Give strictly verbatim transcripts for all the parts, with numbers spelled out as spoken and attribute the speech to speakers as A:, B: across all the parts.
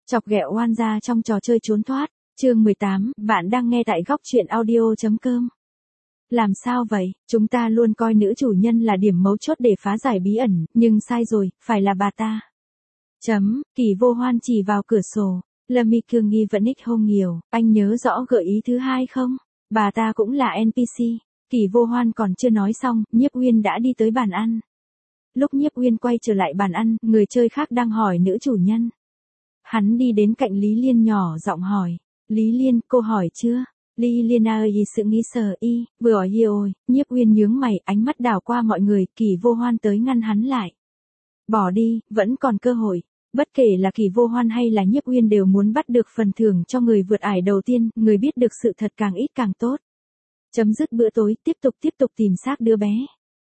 A: Chọc ghẹo oan gia trong trò chơi trốn thoát, chương mười tám, bạn đang nghe tại góc truyện audio.com. Làm sao vậy, chúng ta luôn coi nữ chủ nhân là điểm mấu chốt để phá giải bí ẩn, nhưng sai rồi, phải là bà ta. Chấm, Kỳ Vô Hoan chỉ vào cửa sổ, Lâm Y Cương nghi vẫn ích hông nhiều, anh nhớ rõ gợi ý thứ hai không? Bà ta cũng là en pê xê. Kỳ Vô Hoan còn chưa nói xong, Nhiếp Uyên đã đi tới bàn ăn. Lúc Nhiếp Uyên quay trở lại bàn ăn, người chơi khác đang hỏi nữ chủ nhân. Hắn đi đến cạnh Lý Liên nhỏ giọng hỏi, Lý Liên, cô hỏi chưa? Lý Liên ơi sự nghĩ sờ y, vừa hỏi hi ôi, Nhiếp Uyên nhướng mày, ánh mắt đảo qua mọi người, Kỳ Vô Hoan tới ngăn hắn lại. Bỏ đi, vẫn còn cơ hội. Bất kể là Kỳ Vô Hoan hay là Nhiếp Uyên đều muốn bắt được phần thưởng cho người vượt ải đầu tiên, người biết được sự thật càng ít càng tốt. Chấm dứt bữa tối, tiếp tục tiếp tục tìm xác đứa bé.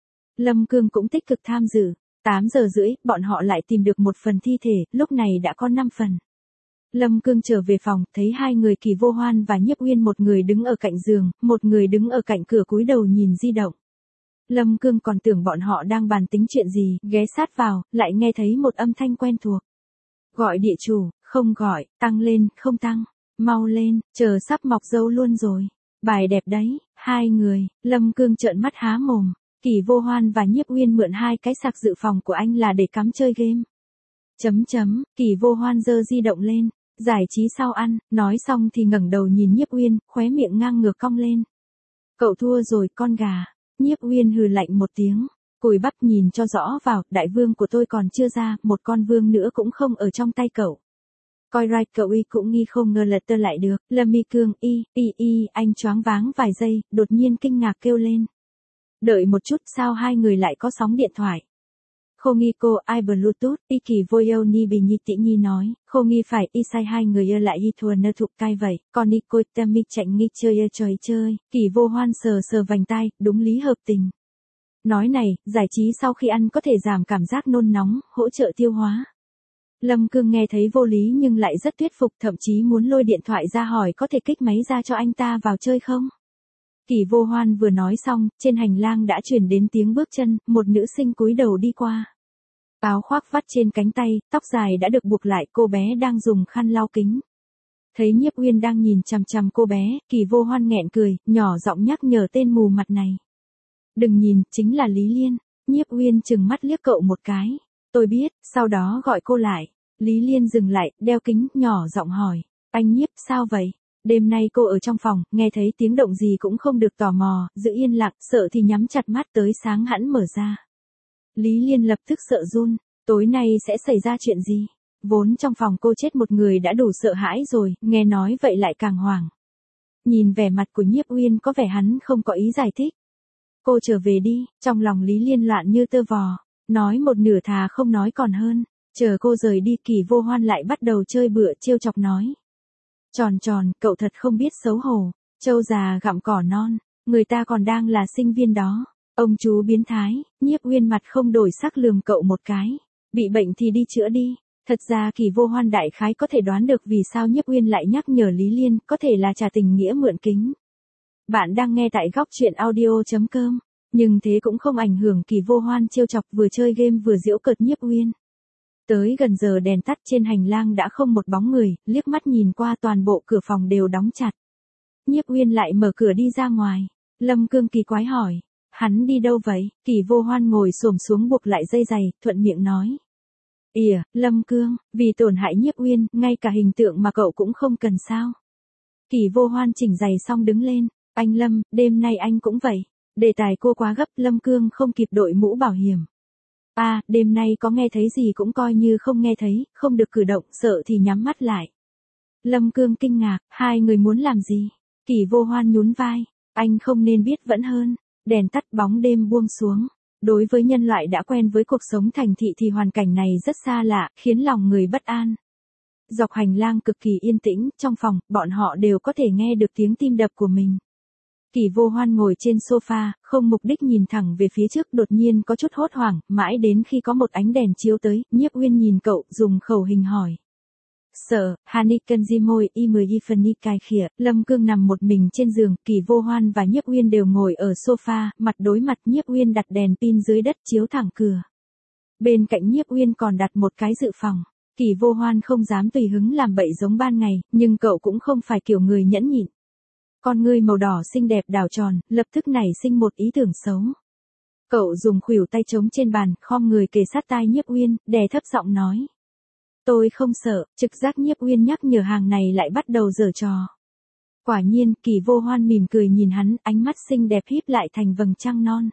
A: Lâm Cương cũng tích cực tham dự. tám giờ rưỡi, bọn họ lại tìm được một phần thi thể, lúc này đã có năm phần. Lâm Cương trở về phòng, thấy hai người Kỳ Vô Hoan và Nhiếp Uyên, một người đứng ở cạnh giường, một người đứng ở cạnh cửa cúi đầu nhìn di động. Lâm Cương còn tưởng bọn họ đang bàn tính chuyện gì, ghé sát vào, lại nghe thấy một âm thanh quen thuộc. Gọi địa chủ, không gọi, tăng lên, không tăng, mau lên, chờ sắp mọc dâu luôn rồi. Bài đẹp đấy, hai người, Lâm Cương trợn mắt há mồm. Kỳ Vô Hoan và Nhiếp Uyên mượn hai cái sạc dự phòng của anh là để cắm chơi game. Chấm chấm, Kỳ Vô Hoan giơ di động lên, giải trí sau ăn, nói xong thì ngẩng đầu nhìn Nhiếp Uyên, khóe miệng ngang ngược cong lên. Cậu thua rồi con gà. Nhiếp Uyên hừ lạnh một tiếng, cùi bắp nhìn cho rõ vào, đại vương của tôi còn chưa ra, một con vương nữa cũng không ở trong tay cậu. Coi right cậu y cũng nghi không ngờ lật tơ lại được, Lâm Y Cương, y, y, y, anh choáng váng vài giây, đột nhiên kinh ngạc kêu lên. Đợi một chút, sao hai người lại có sóng điện thoại? Khô nghi cô, ai bluetooth, y Kỳ Vô Yêu Ni Bì Nhi Tĩ Nhi nói, khô nghi phải, y sai hai người ơ lại y thua nơ thục cai vậy, còn y cô tâm y chạy nghi chơi ơ trời chơi, Kỳ Vô Hoan sờ sờ vành tai, đúng lý hợp tình. Nói này, giải trí sau khi ăn có thể giảm cảm giác nôn nóng, hỗ trợ tiêu hóa. Lâm Cương nghe thấy vô lý nhưng lại rất thuyết phục, thậm chí muốn lôi điện thoại ra hỏi có thể kích máy ra cho anh ta vào chơi không? Kỳ Vô Hoan vừa nói xong, trên hành lang đã truyền đến tiếng bước chân, một nữ sinh cúi đầu đi qua. Áo khoác vắt trên cánh tay, tóc dài đã được buộc lại, cô bé đang dùng khăn lau kính. Thấy Nhiếp Uyên đang nhìn chằm chằm cô bé, Kỳ Vô Hoan nghẹn cười, nhỏ giọng nhắc nhở tên mù mặt này. Đừng nhìn, chính là Lý Liên. Nhiếp Uyên trừng mắt liếc cậu một cái. Tôi biết, sau đó gọi cô lại. Lý Liên dừng lại, đeo kính, nhỏ giọng hỏi. Anh Nhiếp, sao vậy? Đêm nay cô ở trong phòng, nghe thấy tiếng động gì cũng không được tò mò, giữ yên lặng, sợ thì nhắm chặt mắt tới sáng hẵn mở ra. Lý Liên lập tức sợ run, tối nay sẽ xảy ra chuyện gì? Vốn trong phòng cô chết một người đã đủ sợ hãi rồi, nghe nói vậy lại càng hoảng. Nhìn vẻ mặt của Nhiếp Uyên có vẻ hắn không có ý giải thích. Cô trở về đi, trong lòng Lý Liên loạn như tơ vò, nói một nửa thà không nói còn hơn, chờ cô rời đi Kỳ Vô Hoan lại bắt đầu chơi bựa trêu chọc nói. Tròn tròn, cậu thật không biết xấu hổ, trâu già gặm cỏ non, người ta còn đang là sinh viên đó. Ông chú biến thái, Nhiếp Uyên mặt không đổi sắc lườm cậu một cái. Bị bệnh thì đi chữa đi. Thật ra Kỳ Vô Hoan đại khái có thể đoán được vì sao Nhiếp Uyên lại nhắc nhở Lý Liên, có thể là trả tình nghĩa mượn kính. Bạn đang nghe tại góc truyện audio.com. Nhưng thế cũng không ảnh hưởng Kỳ Vô Hoan trêu chọc, vừa chơi game vừa giễu cợt Nhiếp Uyên. Tới gần giờ đèn tắt, trên hành lang đã không một bóng người, liếc mắt nhìn qua toàn bộ cửa phòng đều đóng chặt. Nhiếp Uyên lại mở cửa đi ra ngoài. Lâm Cương kỳ quái hỏi. Hắn đi đâu vậy? Kỳ Vô Hoan ngồi xổm xuống buộc lại dây giày, thuận miệng nói. Ỉa, Lâm Cương, vì tổn hại Nhiếp Uyên, ngay cả hình tượng mà cậu cũng không cần sao? Kỳ Vô Hoan chỉnh giày xong đứng lên. Anh Lâm, đêm nay anh cũng vậy. Đề tài cô quá gấp, Lâm Cương không kịp đội mũ bảo hiểm. À, đêm nay có nghe thấy gì cũng coi như không nghe thấy, không được cử động, sợ thì nhắm mắt lại. Lâm Cương kinh ngạc, hai người muốn làm gì? Kỳ Vô Hoan nhún vai, anh không nên biết vẫn hơn. Đèn tắt, bóng đêm buông xuống. Đối với nhân loại đã quen với cuộc sống thành thị thì hoàn cảnh này rất xa lạ, khiến lòng người bất an. Dọc hành lang cực kỳ yên tĩnh, trong phòng, bọn họ đều có thể nghe được tiếng tim đập của mình. Kỳ Vô Hoan ngồi trên sofa, không mục đích nhìn thẳng về phía trước, đột nhiên có chút hốt hoảng, mãi đến khi có một ánh đèn chiếu tới, Nhiếp Uyên nhìn cậu, dùng khẩu hình hỏi. Sợ, Haniken Jimoi y mười y phần y cai khỉa, Lâm Cương nằm một mình trên giường, Kỳ Vô Hoan và Nhiếp Uyên đều ngồi ở sofa, mặt đối mặt, Nhiếp Uyên đặt đèn pin dưới đất chiếu thẳng cửa. Bên cạnh Nhiếp Uyên còn đặt một cái dự phòng. Kỳ Vô Hoan không dám tùy hứng làm bậy giống ban ngày, nhưng cậu cũng không phải kiểu người nhẫn nhịn. Con ngươi màu đỏ xinh đẹp đảo tròn, lập tức nảy sinh một ý tưởng xấu. Cậu dùng khuỷu tay trống trên bàn, khom người kề sát tai Nhiếp Uyên, đè thấp giọng nói. Tôi không sợ, trực giác Nhiếp Uyên nhắc nhở hàng này lại bắt đầu giở trò. Quả nhiên, Kỳ Vô Hoan mỉm cười nhìn hắn, ánh mắt xinh đẹp híp lại thành vầng trăng non.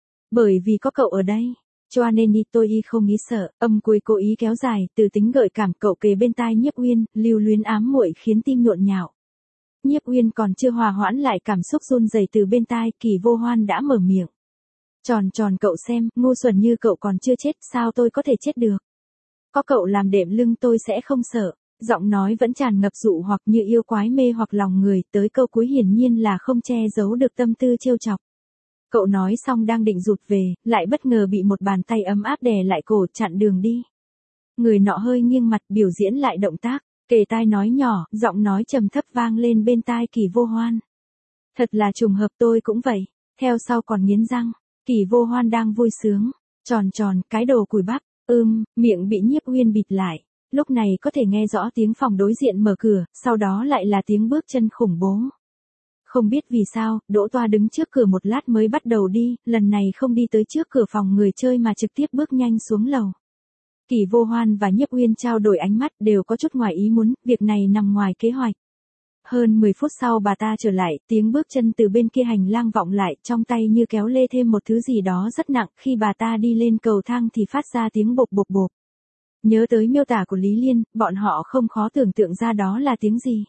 A: Bởi vì có cậu ở đây, cho nên đi tôi y không nghĩ sợ, âm cuối cố ý kéo dài, từ tính gợi cảm cậu kề bên tai Nhiếp Uyên, lưu luyến ám muội khiến tim nhộn nhạo. Nhiếp Uyên còn chưa hòa hoãn lại cảm xúc run rẩy từ bên tai, Kỳ Vô Hoan đã mở miệng. Tròn tròn cậu xem, ngu xuẩn như cậu còn chưa chết, sao tôi có thể chết được? Có cậu làm đệm lưng tôi sẽ không sợ. Giọng nói vẫn tràn ngập dụ hoặc như yêu quái mê hoặc lòng người, tới câu cuối hiển nhiên là không che giấu được tâm tư trêu chọc. Cậu nói xong đang định rụt về, lại bất ngờ bị một bàn tay ấm áp đè lại cổ chặn đường đi. Người nọ hơi nghiêng mặt biểu diễn lại động tác, kề tai nói nhỏ, giọng nói trầm thấp vang lên bên tai Kỳ Vô Hoan. Thật là trùng hợp tôi cũng vậy, theo sau còn nghiến răng, Kỳ Vô Hoan đang vui sướng, tròn tròn, cái đồ cùi bắp, ưm, miệng bị Nhiếp Uyên bịt lại. Lúc này có thể nghe rõ tiếng phòng đối diện mở cửa, sau đó lại là tiếng bước chân khủng bố. Không biết vì sao, Đỗ Toa đứng trước cửa một lát mới bắt đầu đi, lần này không đi tới trước cửa phòng người chơi mà trực tiếp bước nhanh xuống lầu. Kỳ Vô Hoan và Nhiếp Uyên trao đổi ánh mắt đều có chút ngoài ý muốn, việc này nằm ngoài kế hoạch. Hơn mười phút sau bà ta trở lại, tiếng bước chân từ bên kia hành lang vọng lại, trong tay như kéo lê thêm một thứ gì đó rất nặng, khi bà ta đi lên cầu thang thì phát ra tiếng bộp bộp bộp. Nhớ tới miêu tả của Lý Liên, bọn họ không khó tưởng tượng ra đó là tiếng gì.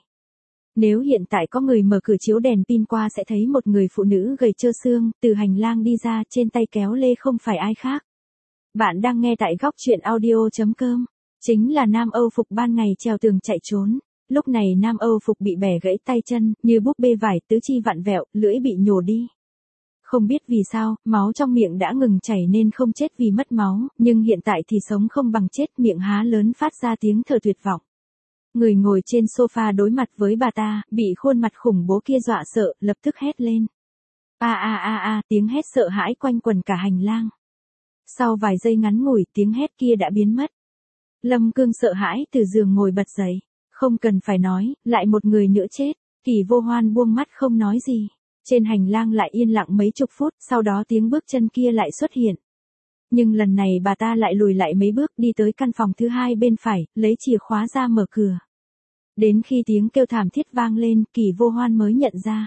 A: Nếu hiện tại có người mở cửa chiếu đèn pin qua sẽ thấy một người phụ nữ gầy trơ xương, từ hành lang đi ra, trên tay kéo lê không phải ai khác. Bạn đang nghe tại góc truyện audio chấm com. Chính là Nam Âu Phục ban ngày trèo tường chạy trốn. Lúc này Nam Âu Phục bị bẻ gãy tay chân, như búp bê vải, tứ chi vặn vẹo, lưỡi bị nhổ đi. Không biết vì sao, máu trong miệng đã ngừng chảy nên không chết vì mất máu, nhưng hiện tại thì sống không bằng chết, miệng há lớn phát ra tiếng thở tuyệt vọng. Người ngồi trên sofa đối mặt với bà ta, bị khuôn mặt khủng bố kia dọa sợ, lập tức hét lên. A a a a, tiếng hét sợ hãi quanh quần cả hành lang. Sau vài giây ngắn ngủi, tiếng hét kia đã biến mất. Lâm Cương sợ hãi từ giường ngồi bật dậy. Không cần phải nói, lại một người nữa chết. Kỳ Vô Hoan buông mắt không nói gì. Trên hành lang lại yên lặng mấy chục phút, sau đó tiếng bước chân kia lại xuất hiện. Nhưng lần này bà ta lại lùi lại mấy bước đi tới căn phòng thứ hai bên phải, lấy chìa khóa ra mở cửa. Đến khi tiếng kêu thảm thiết vang lên, Kỳ Vô Hoan mới nhận ra.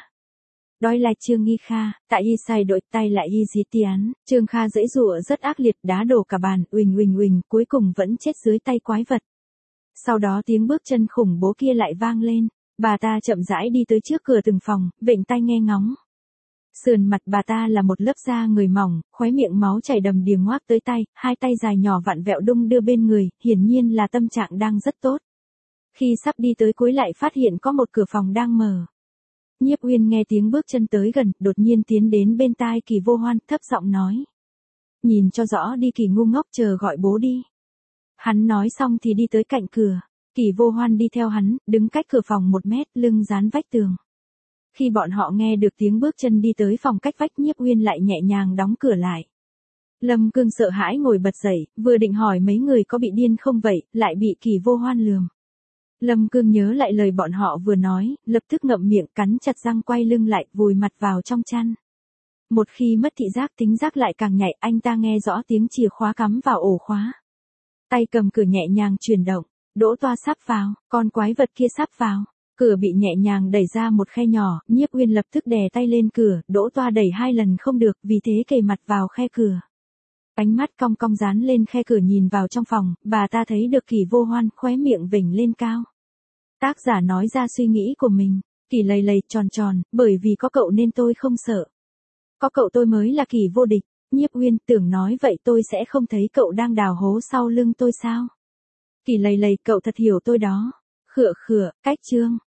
A: Đó là Trương Nghi Kha, tại y sai đội tay lại y dí tián, Trương Kha giãy giụa rất ác liệt đá đổ cả bàn, uỳnh uỳnh uỳnh, cuối cùng vẫn chết dưới tay quái vật. Sau đó tiếng bước chân khủng bố kia lại vang lên, bà ta chậm rãi đi tới trước cửa từng phòng, vịnh tai nghe ngóng. Sườn mặt bà ta là một lớp da người mỏng, khóe miệng máu chảy đầm đìa ngoác tới tay, hai tay dài nhỏ vặn vẹo đung đưa bên người, hiển nhiên là tâm trạng đang rất tốt. Khi sắp đi tới cuối lại phát hiện có một cửa phòng đang mở. Nhiếp Uyên nghe tiếng bước chân tới gần, đột nhiên tiến đến bên tai Kỳ Vô Hoan, thấp giọng nói. Nhìn cho rõ đi Kỳ ngu ngốc, chờ gọi bố đi. Hắn nói xong thì đi tới cạnh cửa. Kỳ Vô Hoan đi theo hắn, đứng cách cửa phòng một mét, lưng dán vách tường. Khi bọn họ nghe được tiếng bước chân đi tới phòng cách vách, Nhiếp Uyên lại nhẹ nhàng đóng cửa lại. Lâm Cương sợ hãi ngồi bật dậy, vừa định hỏi mấy người có bị điên không vậy, lại bị Kỳ Vô Hoan lườm. Lâm Cương nhớ lại lời bọn họ vừa nói, lập tức ngậm miệng, cắn chặt răng, quay lưng lại, vùi mặt vào trong chăn. Một khi mất thị giác, tính giác lại càng nhạy, anh ta nghe rõ tiếng chìa khóa cắm vào ổ khóa. Tay cầm cửa nhẹ nhàng chuyển động, Đỗ Toa sắp vào, con quái vật kia sắp vào. Cửa bị nhẹ nhàng đẩy ra một khe nhỏ, Nhiếp Uyên lập tức đè tay lên cửa, Đỗ Toa đẩy hai lần không được, vì thế kề mặt vào khe cửa. Ánh mắt cong cong dán lên khe cửa nhìn vào trong phòng, bà ta thấy được Kỳ Vô Hoan, khóe miệng vểnh lên cao. Tác giả nói ra suy nghĩ của mình, Kỳ lầy lầy tròn tròn, bởi vì có cậu nên tôi không sợ. Có cậu tôi mới là Kỳ vô địch. Nhiếp Uyên, tưởng nói vậy tôi sẽ không thấy cậu đang đào hố sau lưng tôi sao? Kỳ lầy lầy, cậu thật hiểu tôi đó. Khựa khựa, cách chương.